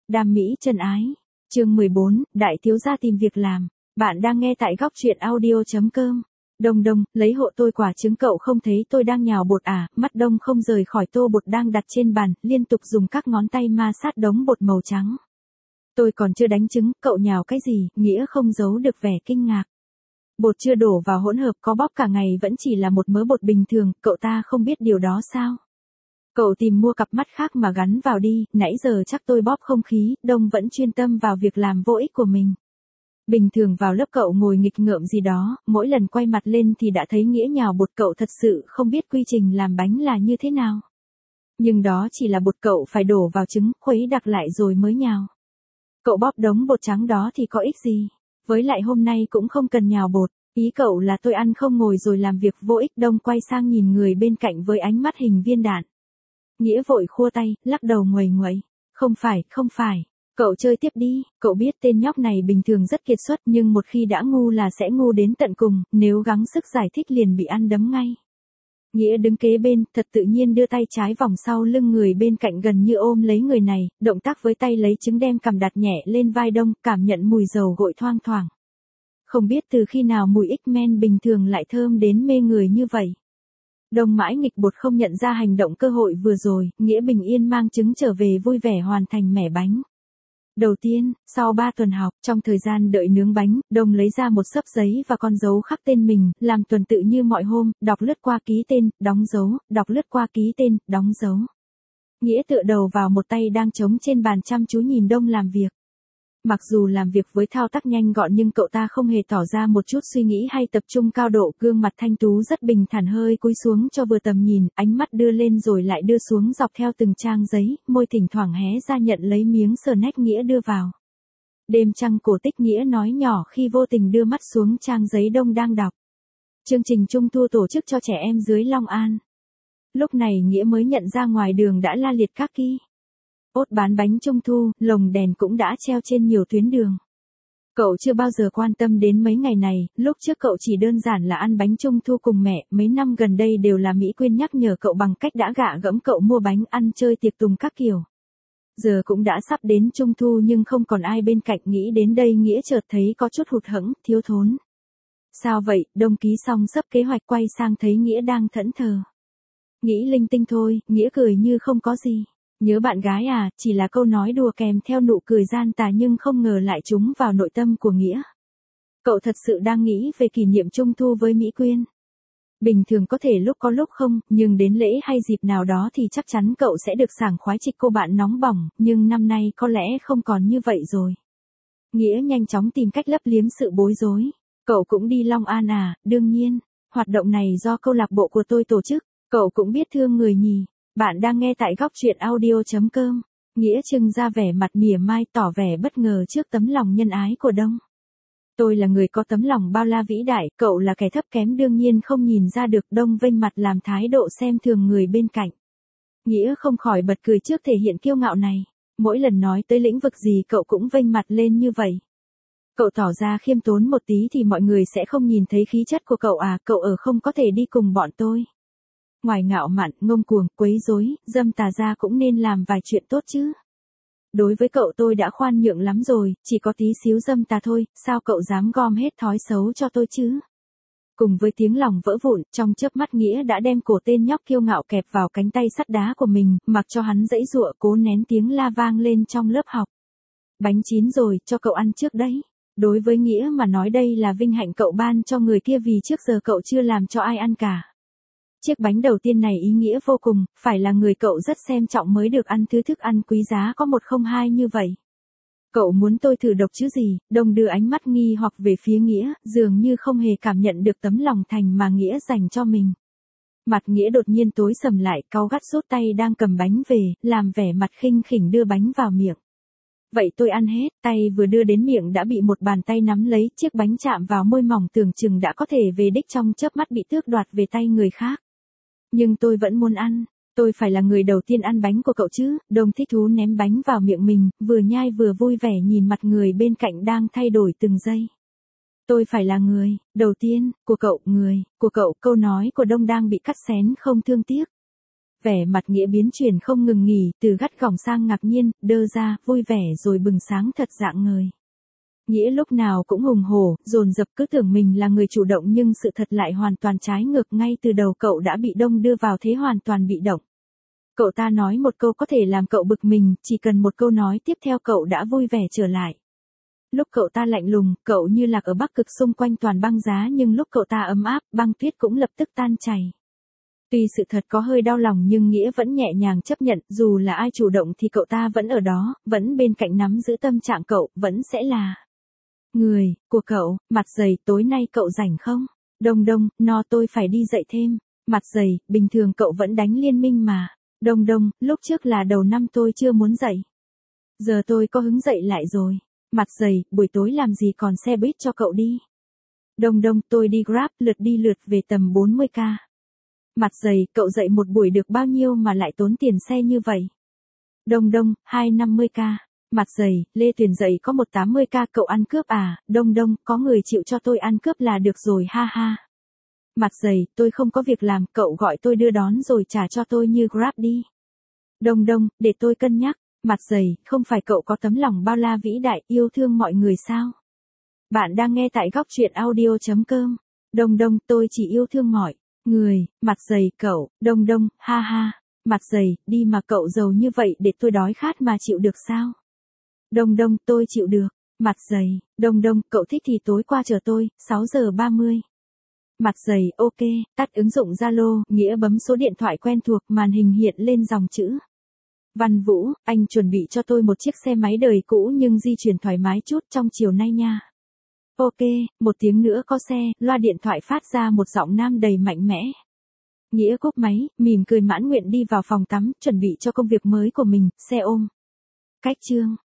Đam mỹ chân ái. Chương 14, đại thiếu gia tìm việc làm. Bạn đang nghe tại góc truyện audio.com. Đông Đông, lấy hộ tôi quả trứng, cậu không thấy tôi đang nhào bột à? Mắt Đông không rời khỏi tô bột đang đặt trên bàn, liên tục dùng các ngón tay ma sát đống bột màu trắng. Tôi còn chưa đánh trứng, cậu nhào cái gì? Nghĩa không giấu được vẻ kinh ngạc. Bột chưa đổ vào hỗn hợp có bóp cả ngày vẫn chỉ là một mớ bột bình thường, cậu ta không biết điều đó sao? Cậu tìm mua cặp mắt khác mà gắn vào đi, nãy giờ chắc tôi bóp không khí. Đông vẫn chuyên tâm vào việc làm vô ích của mình. Bình thường vào lớp cậu ngồi nghịch ngợm gì đó, mỗi lần quay mặt lên thì đã thấy Nghĩa nhào bột, cậu thật sự không biết quy trình làm bánh là như thế nào. Nhưng đó chỉ là bột, cậu phải đổ vào trứng, khuấy đặc lại rồi mới nhào. Cậu bóp đống bột trắng đó thì có ích gì? Với lại hôm nay cũng không cần nhào bột, ý cậu là tôi ăn không ngồi rồi làm việc vô ích. Đông quay sang nhìn người bên cạnh với ánh mắt hình viên đạn. Nghĩa vội khua tay, lắc đầu nguầy nguậy. Không phải. Cậu chơi tiếp đi, cậu biết tên nhóc này bình thường rất kiệt xuất nhưng một khi đã ngu là sẽ ngu đến tận cùng, nếu gắng sức giải thích liền bị ăn đấm ngay. Nghĩa đứng kế bên, thật tự nhiên đưa tay trái vòng sau lưng người bên cạnh gần như ôm lấy người này, động tác với tay lấy trứng đem cằm đặt nhẹ lên vai Đông, cảm nhận mùi dầu gội thoang thoảng. Không biết từ khi nào mùi X-Men bình thường lại thơm đến mê người như vậy. Đông mãi nghịch bột không nhận ra hành động cơ hội vừa rồi, Nghĩa bình yên mang trứng trở về vui vẻ hoàn thành mẻ bánh. Đầu tiên, sau 3 tuần học, trong thời gian đợi nướng bánh, Đông lấy ra một xấp giấy và con dấu khắc tên mình, làm tuần tự như mọi hôm, đọc lướt qua ký tên, đóng dấu, đọc lướt qua ký tên, đóng dấu. Nghĩa tựa đầu vào một tay đang trống trên bàn chăm chú nhìn Đông làm việc. Mặc dù làm việc với thao tác nhanh gọn nhưng cậu ta không hề tỏ ra một chút suy nghĩ hay tập trung cao độ, gương mặt thanh tú rất bình thản, hơi cúi xuống cho vừa tầm nhìn, ánh mắt đưa lên rồi lại đưa xuống dọc theo từng trang giấy, môi thỉnh thoảng hé ra nhận lấy miếng snack Nghĩa đưa vào. Đêm trăng cổ tích, Nghĩa nói nhỏ khi vô tình đưa mắt xuống trang giấy Đông đang đọc. Chương trình Trung thu tổ chức cho trẻ em dưới Long An. Lúc này Nghĩa mới nhận ra ngoài đường đã la liệt các ki ốt bán bánh Trung thu, lồng đèn cũng đã treo trên nhiều tuyến đường. Cậu chưa bao giờ quan tâm đến mấy ngày này, lúc trước cậu chỉ đơn giản là ăn bánh Trung thu cùng mẹ, mấy năm gần đây đều là Mỹ Quyên nhắc nhở cậu bằng cách đã gạ gẫm cậu mua bánh ăn chơi tiệc tùng các kiểu. Giờ cũng đã sắp đến Trung thu nhưng không còn ai bên cạnh, nghĩ đến đây Nghĩa chợt thấy có chút hụt hẫng, thiếu thốn. Sao vậy? Đông ký xong sắp kế hoạch quay sang thấy Nghĩa đang thẫn thờ. Nghĩ linh tinh thôi, Nghĩa cười như không có gì. Nhớ bạn gái à, chỉ là câu nói đùa kèm theo nụ cười gian tà nhưng không ngờ lại trúng vào nội tâm của Nghĩa. Cậu thật sự đang nghĩ về kỷ niệm Trung thu với Mỹ Quyên. Bình thường có thể lúc có lúc không, nhưng đến lễ hay dịp nào đó thì chắc chắn cậu sẽ được sảng khoái trịch cô bạn nóng bỏng, nhưng năm nay có lẽ không còn như vậy rồi. Nghĩa nhanh chóng tìm cách lấp liếm sự bối rối. Cậu cũng đi Long An à? Đương nhiên, hoạt động này do câu lạc bộ của tôi tổ chức, cậu cũng biết thương người nhỉ. Bạn đang nghe tại góc truyện audio.com. Nghĩa trưng ra vẻ mặt mỉa mai, tỏ vẻ bất ngờ trước tấm lòng nhân ái của Đông. Tôi là người có tấm lòng bao la vĩ đại, cậu là kẻ thấp kém đương nhiên không nhìn ra được. Đông vênh mặt làm thái độ xem thường người bên cạnh. Nghĩa không khỏi bật cười trước thể hiện kiêu ngạo này. Mỗi lần nói tới lĩnh vực gì cậu cũng vênh mặt lên như vậy. Cậu tỏ ra khiêm tốn một tí thì mọi người sẽ không nhìn thấy khí chất của cậu à? Cậu không có thể đi cùng bọn tôi. Ngoài ngạo mạn, ngông cuồng, quấy rối, dâm tà ra cũng nên làm vài chuyện tốt chứ. Đối với cậu tôi đã khoan nhượng lắm rồi, chỉ có tí xíu dâm tà thôi, sao cậu dám gom hết thói xấu cho tôi chứ? Cùng với tiếng lòng vỡ vụn, trong chớp mắt Nghĩa đã đem cổ tên nhóc kiêu ngạo kẹp vào cánh tay sắt đá của mình, mặc cho hắn giãy giụa cố nén tiếng la vang lên trong lớp học. Bánh chín rồi, cho cậu ăn trước đấy. Đối với Nghĩa mà nói đây là vinh hạnh cậu ban cho người kia vì trước giờ cậu chưa làm cho ai ăn cả. Chiếc bánh đầu tiên này ý nghĩa vô cùng, phải là người cậu rất xem trọng mới được ăn thứ thức ăn quý giá có 102 như vậy. Cậu muốn tôi thử độc chứ gì? Đông đưa ánh mắt nghi hoặc về phía Nghĩa, dường như không hề cảm nhận được tấm lòng thành mà Nghĩa dành cho mình. Mặt Nghĩa đột nhiên tối sầm lại, cáu gắt rút tay đang cầm bánh về, làm vẻ mặt khinh khỉnh đưa bánh vào miệng. Vậy tôi ăn hết, tay vừa đưa đến miệng đã bị một bàn tay nắm lấy, chiếc bánh chạm vào môi mỏng tưởng chừng đã có thể về đích trong chớp mắt bị tước đoạt về tay người khác. Nhưng tôi vẫn muốn ăn, tôi phải là người đầu tiên ăn bánh của cậu chứ. Đông thích thú ném bánh vào miệng mình, vừa nhai vừa vui vẻ nhìn mặt người bên cạnh đang thay đổi từng giây. Tôi phải là người đầu tiên của cậu, người của cậu. Câu nói của Đông đang bị cắt xén không thương tiếc. Vẻ mặt Nghĩa biến chuyển không ngừng nghỉ, từ gắt gỏng sang ngạc nhiên, đơ ra, vui vẻ rồi bừng sáng thật rạng ngời. Nghĩa lúc nào cũng hùng hổ, dồn dập cứ tưởng mình là người chủ động nhưng sự thật lại hoàn toàn trái ngược, ngay từ đầu cậu đã bị Đông đưa vào thế hoàn toàn bị động. Cậu ta nói một câu có thể làm cậu bực mình, chỉ cần một câu nói tiếp theo cậu đã vui vẻ trở lại. Lúc cậu ta lạnh lùng, cậu như lạc ở Bắc Cực xung quanh toàn băng giá, nhưng lúc cậu ta ấm áp, băng tuyết cũng lập tức tan chảy. Tuy sự thật có hơi đau lòng nhưng Nghĩa vẫn nhẹ nhàng chấp nhận, dù là ai chủ động thì cậu ta vẫn ở đó, vẫn bên cạnh nắm giữ tâm trạng cậu, vẫn sẽ là người của cậu. Mặt dày, tối nay cậu rảnh không? Đông Đông, no tôi phải đi dạy thêm. Mặt dày, bình thường cậu vẫn đánh liên minh mà. Đông Đông, lúc trước là đầu năm tôi chưa muốn dậy. Giờ tôi có hứng dậy lại rồi. Mặt dày, buổi tối làm gì còn xe buýt cho cậu đi. Đông Đông, tôi đi Grab, lượt đi lượt về tầm 40k. Mặt dày, cậu dậy một buổi được bao nhiêu mà lại tốn tiền xe như vậy? Đông Đông, 250k. Mặt dày, Lê Tuyền dậy có 180k, cậu ăn cướp à? Đông Đông, có người chịu cho tôi ăn cướp là được rồi, ha ha. Mặt dày, tôi không có việc làm, cậu gọi tôi đưa đón rồi trả cho tôi như Grab đi. Đông Đông, để tôi cân nhắc. Mặt dày, không phải cậu có tấm lòng bao la vĩ đại, yêu thương mọi người sao? Bạn đang nghe tại góc truyện audio.com. Đông Đông, tôi chỉ yêu thương mọi người. Mặt dày, cậu. Đông Đông, ha ha. Mặt dày, đi mà cậu giàu như vậy để tôi đói khát mà chịu được sao? Đông Đông, tôi chịu được. Mặt dày, Đông Đông, cậu thích thì tối qua chờ tôi, 6 giờ 30. Mặt dày, ok, tắt ứng dụng Zalo, Nghĩa bấm số điện thoại quen thuộc, màn hình hiện lên dòng chữ. Văn Vũ, anh chuẩn bị cho tôi một chiếc xe máy đời cũ nhưng di chuyển thoải mái chút trong chiều nay nha. Ok, một tiếng nữa có xe, loa điện thoại phát ra một giọng nam đầy mạnh mẽ. Nghĩa cúp máy, mỉm cười mãn nguyện đi vào phòng tắm, chuẩn bị cho công việc mới của mình, xe ôm. Cách chương